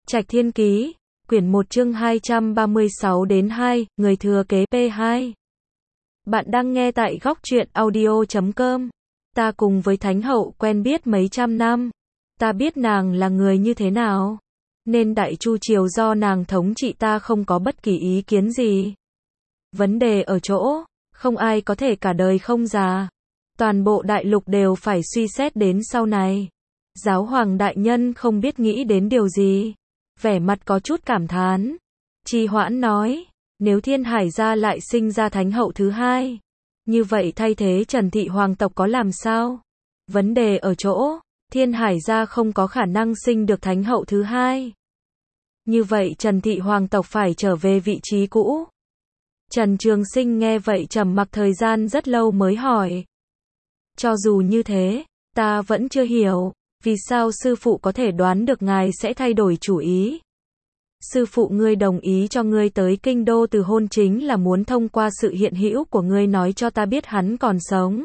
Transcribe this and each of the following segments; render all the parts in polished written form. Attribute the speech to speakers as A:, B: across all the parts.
A: Trạch Thiên Ký, quyển 1 chương 236 đến 2, người thừa kế P2. Bạn đang nghe tại góc truyện audio.com. Ta cùng với Thánh Hậu quen biết mấy trăm năm. Ta biết nàng là người như thế nào. Nên Đại Chu Triều do nàng thống trị ta không có bất kỳ ý kiến gì. Vấn đề ở chỗ, không ai có thể cả đời không già. Toàn bộ đại lục đều phải suy xét đến sau này. Giáo hoàng đại nhân không biết nghĩ đến điều gì. Vẻ mặt có chút cảm thán. Trì Hoãn nói, nếu Thiên Hải gia lại sinh ra thánh hậu thứ hai, như vậy thay thế Trần Thị hoàng tộc có làm sao? Vấn đề ở chỗ, Thiên Hải gia không có khả năng sinh được thánh hậu thứ hai. Như vậy Trần Thị hoàng tộc phải trở về vị trí cũ. Trần Trường Sinh nghe vậy trầm mặc thời gian rất lâu mới hỏi. Cho dù như thế, ta vẫn chưa hiểu, vì sao sư phụ có thể đoán được ngài sẽ thay đổi chủ ý. Sư phụ ngươi đồng ý cho ngươi tới kinh đô từ hôn chính là muốn thông qua sự hiện hữu của ngươi nói cho ta biết hắn còn sống.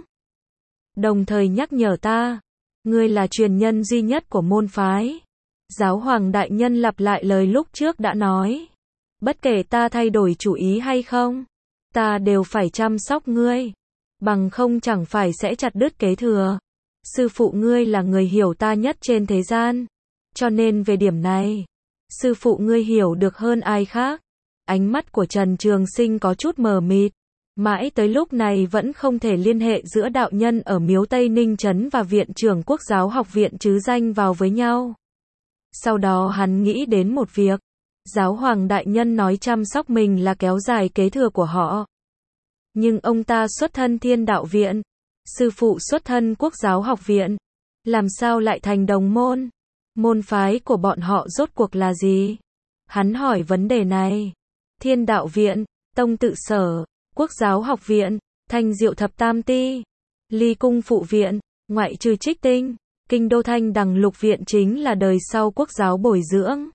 A: Đồng thời nhắc nhở ta, ngươi là truyền nhân duy nhất của môn phái. Giáo hoàng đại nhân lặp lại lời lúc trước đã nói. Bất kể ta thay đổi chủ ý hay không, ta đều phải chăm sóc ngươi. Bằng không chẳng phải sẽ chặt đứt kế thừa. Sư phụ ngươi là người hiểu ta nhất trên thế gian. Cho nên về điểm này, sư phụ ngươi hiểu được hơn ai khác. Ánh mắt của Trần Trường Sinh có chút mờ mịt. Mãi tới lúc này vẫn không thể liên hệ giữa đạo nhân ở miếu Tây Ninh Trấn và viện trưởng Quốc giáo học viện chứ danh vào với nhau. Sau đó hắn nghĩ đến một việc. Giáo hoàng đại nhân nói chăm sóc mình là kéo dài kế thừa của họ. Nhưng ông ta xuất thân Thiên Đạo Viện, sư phụ xuất thân Quốc giáo học viện. Làm sao lại thành đồng môn? Môn phái của bọn họ rốt cuộc là gì? Hắn hỏi vấn đề này. Thiên Đạo Viện, Tông Tự Sở, Quốc giáo học viện, Thanh Diệu Thập Tam Ti, Ly Cung Phụ Viện, ngoại trừ Trích Tinh, Kinh Đô Thanh Đằng Lục Viện chính là đời sau Quốc giáo bồi dưỡng.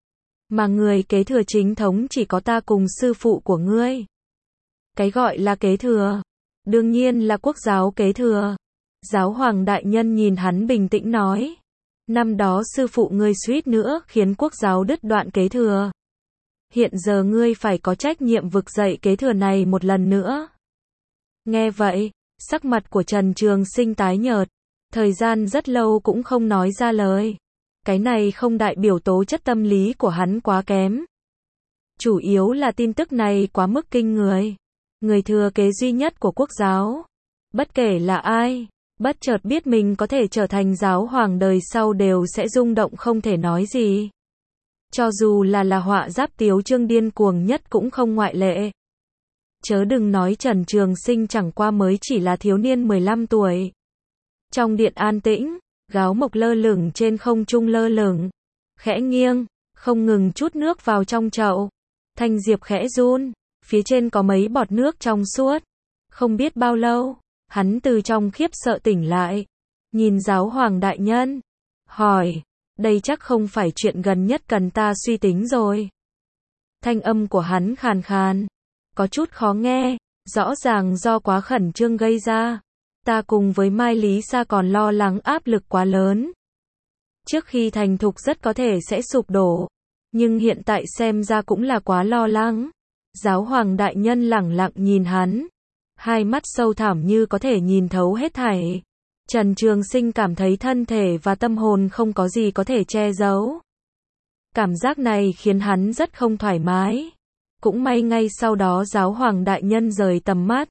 A: Mà người kế thừa chính thống chỉ có ta cùng sư phụ của ngươi. Cái gọi là kế thừa, đương nhiên là Quốc giáo kế thừa. Giáo hoàng đại nhân nhìn hắn bình tĩnh nói. Năm đó sư phụ ngươi suýt nữa khiến Quốc giáo đứt đoạn kế thừa. Hiện giờ ngươi phải có trách nhiệm vực dậy kế thừa này một lần nữa. Nghe vậy, sắc mặt của Trần Trường Sinh tái nhợt. Thời gian rất lâu cũng không nói ra lời. Cái này không đại biểu tố chất tâm lý của hắn quá kém. Chủ yếu là tin tức này quá mức kinh người. Người thừa kế duy nhất của Quốc giáo, bất kể là ai, bất chợt biết mình có thể trở thành giáo hoàng đời sau đều sẽ rung động không thể nói gì. Cho dù là Họa Giáp Tiếu Trương điên cuồng nhất cũng không ngoại lệ. Chớ đừng nói Trần Trường Sinh chẳng qua mới chỉ là thiếu niên 15 tuổi. Trong điện an tĩnh, gáo mộc lơ lửng trên không trung lơ lửng, khẽ nghiêng, không ngừng chút nước vào trong chậu. Thanh diệp khẽ run, phía trên có mấy bọt nước trong suốt. Không biết bao lâu, hắn từ trong khiếp sợ tỉnh lại, nhìn giáo hoàng đại nhân, hỏi, đây chắc không phải chuyện gần nhất cần ta suy tính rồi. Thanh âm của hắn khàn khàn, có chút khó nghe, rõ ràng do quá khẩn trương gây ra. Ta cùng với Mai Lý Sa còn lo lắng áp lực quá lớn. Trước khi thành thục rất có thể sẽ sụp đổ, nhưng hiện tại xem ra cũng là quá lo lắng. Giáo hoàng đại nhân lẳng lặng nhìn hắn, hai mắt sâu thẳm như có thể nhìn thấu hết thảy. Trần Trường Sinh cảm thấy thân thể và tâm hồn không có gì có thể che giấu. Cảm giác này khiến hắn rất không thoải mái. Cũng may ngay sau đó giáo hoàng đại nhân rời tầm mắt,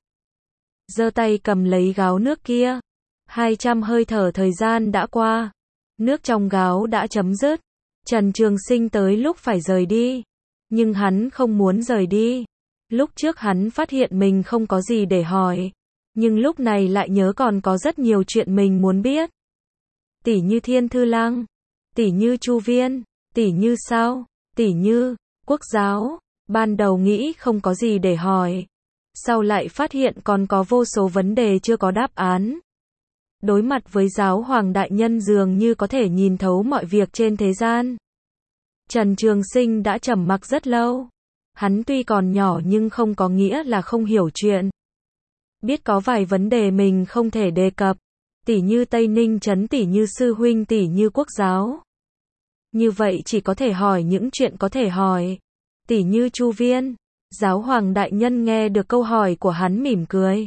A: giơ tay cầm lấy gáo nước kia. 200 hơi thở thời gian đã qua, nước trong gáo đã chấm dứt. Trần Trường Sinh tới lúc phải rời đi, nhưng hắn không muốn rời đi. Lúc trước hắn phát hiện mình không có gì để hỏi, nhưng lúc này lại nhớ còn có rất nhiều chuyện mình muốn biết. Tỉ như Thiên Thư Lăng, tỉ như Chu Viên, tỉ như sao, tỉ như Quốc giáo. Ban đầu nghĩ không có gì để hỏi, sau lại phát hiện còn có vô số vấn đề chưa có đáp án. Đối mặt với giáo hoàng đại nhân dường như có thể nhìn thấu mọi việc trên thế gian. Trần Trường Sinh đã trầm mặc rất lâu. Hắn tuy còn nhỏ nhưng không có nghĩa là không hiểu chuyện. Biết có vài vấn đề mình không thể đề cập, tỉ như Tây Ninh Trấn, tỉ như sư huynh, tỉ như Quốc giáo. Như vậy chỉ có thể hỏi những chuyện có thể hỏi. Tỉ như Chu Viên. Giáo hoàng đại nhân nghe được câu hỏi của hắn mỉm cười.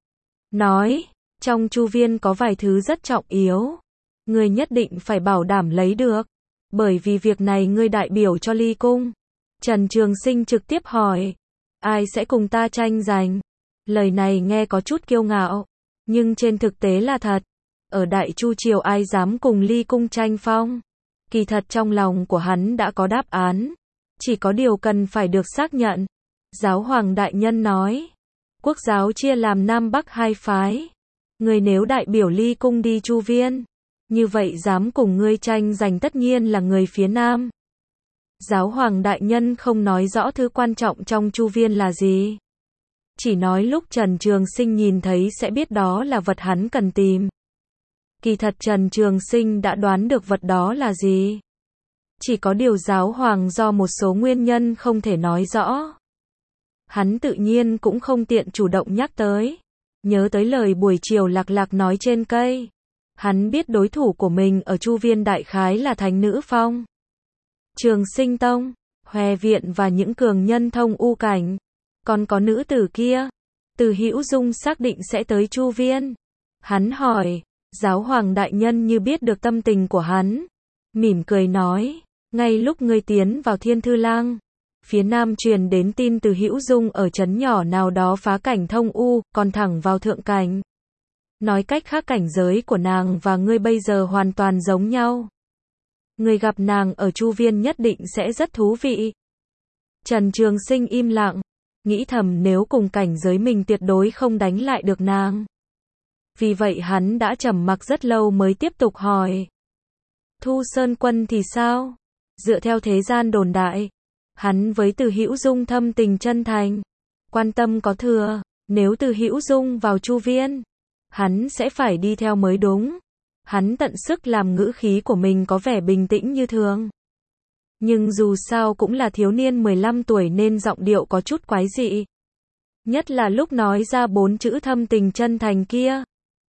A: Nói, trong Chu Viên có vài thứ rất trọng yếu. Ngươi nhất định phải bảo đảm lấy được. Bởi vì việc này ngươi đại biểu cho Ly Cung. Trần Trường Sinh trực tiếp hỏi. Ai sẽ cùng ta tranh giành? Lời này nghe có chút kiêu ngạo. Nhưng trên thực tế là thật. Ở Đại Chu Triều ai dám cùng Ly Cung tranh phong? Kỳ thật trong lòng của hắn đã có đáp án. Chỉ có điều cần phải được xác nhận. Giáo hoàng đại nhân nói. Quốc giáo chia làm Nam Bắc hai phái. Ngươi nếu đại biểu Ly Cung đi Chu Viên. Như vậy dám cùng ngươi tranh giành tất nhiên là người phía Nam. Giáo hoàng đại nhân không nói rõ thứ quan trọng trong Chu Viên là gì. Chỉ nói lúc Trần Trường Sinh nhìn thấy sẽ biết đó là vật hắn cần tìm. Kỳ thật Trần Trường Sinh đã đoán được vật đó là gì. Chỉ có điều giáo hoàng do một số nguyên nhân không thể nói rõ. Hắn tự nhiên cũng không tiện chủ động nhắc tới. Nhớ tới lời buổi chiều Lạc Lạc nói trên cây. Hắn biết đối thủ của mình ở Chu Viên đại khái là Thánh Nữ Phong, Trường Sinh Tông, Hòe Viện và những cường nhân thông u cảnh. Còn có nữ tử kia. Từ Hữu Dung xác định sẽ tới Chu Viên. Hắn hỏi. Giáo hoàng đại nhân như biết được tâm tình của hắn. Mỉm cười nói. Ngay lúc ngươi tiến vào Thiên Thư Lang, phía Nam truyền đến tin từ Hữu Dung ở trấn nhỏ nào đó phá cảnh thông u, còn thẳng vào thượng cảnh. Nói cách khác cảnh giới của nàng và ngươi bây giờ hoàn toàn giống nhau. Ngươi gặp nàng ở Chu Viên nhất định sẽ rất thú vị. Trần Trường Sinh im lặng, nghĩ thầm nếu cùng cảnh giới mình tuyệt đối không đánh lại được nàng. Vì vậy hắn đã trầm mặc rất lâu mới tiếp tục hỏi. Thu Sơn Quân thì sao? Dựa theo thế gian đồn đại, hắn với Từ Hữu Dung thâm tình chân thành, quan tâm có thừa, nếu Từ Hữu Dung vào Chu Viên, hắn sẽ phải đi theo mới đúng. Hắn tận sức làm ngữ khí của mình có vẻ bình tĩnh như thường. Nhưng dù sao cũng là thiếu niên 15 tuổi nên giọng điệu có chút quái dị. Nhất là lúc nói ra 4 chữ thâm tình chân thành kia.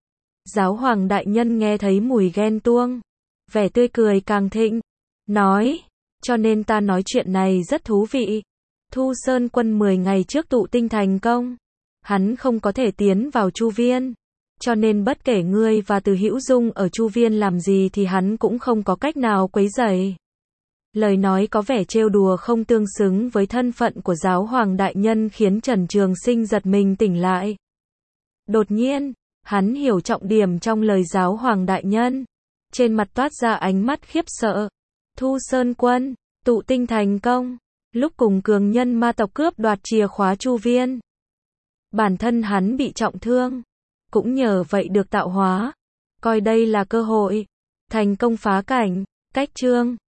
A: Giáo hoàng đại nhân nghe thấy mùi ghen tuông. Vẻ tươi cười càng thịnh. Nói, cho nên ta nói chuyện này rất thú vị. Thu Sơn Quân 10 ngày trước tụ tinh thành công. Hắn không có thể tiến vào Chu Viên. Cho nên bất kể ngươi và Từ Hữu Dung ở Chu Viên làm gì thì hắn cũng không có cách nào quấy rầy. Lời nói có vẻ trêu đùa không tương xứng với thân phận của giáo hoàng đại nhân khiến Trần Trường Sinh giật mình tỉnh lại. Đột nhiên, hắn hiểu trọng điểm trong lời giáo hoàng đại nhân. Trên mặt toát ra ánh mắt khiếp sợ. Thu Sơn Quân, tụ tinh thành công, lúc cùng cường nhân ma tộc cướp đoạt chìa khóa Chu Viên. Bản thân hắn bị trọng thương, cũng nhờ vậy được tạo hóa. Coi đây là cơ hội, thành công phá cảnh, cách chương.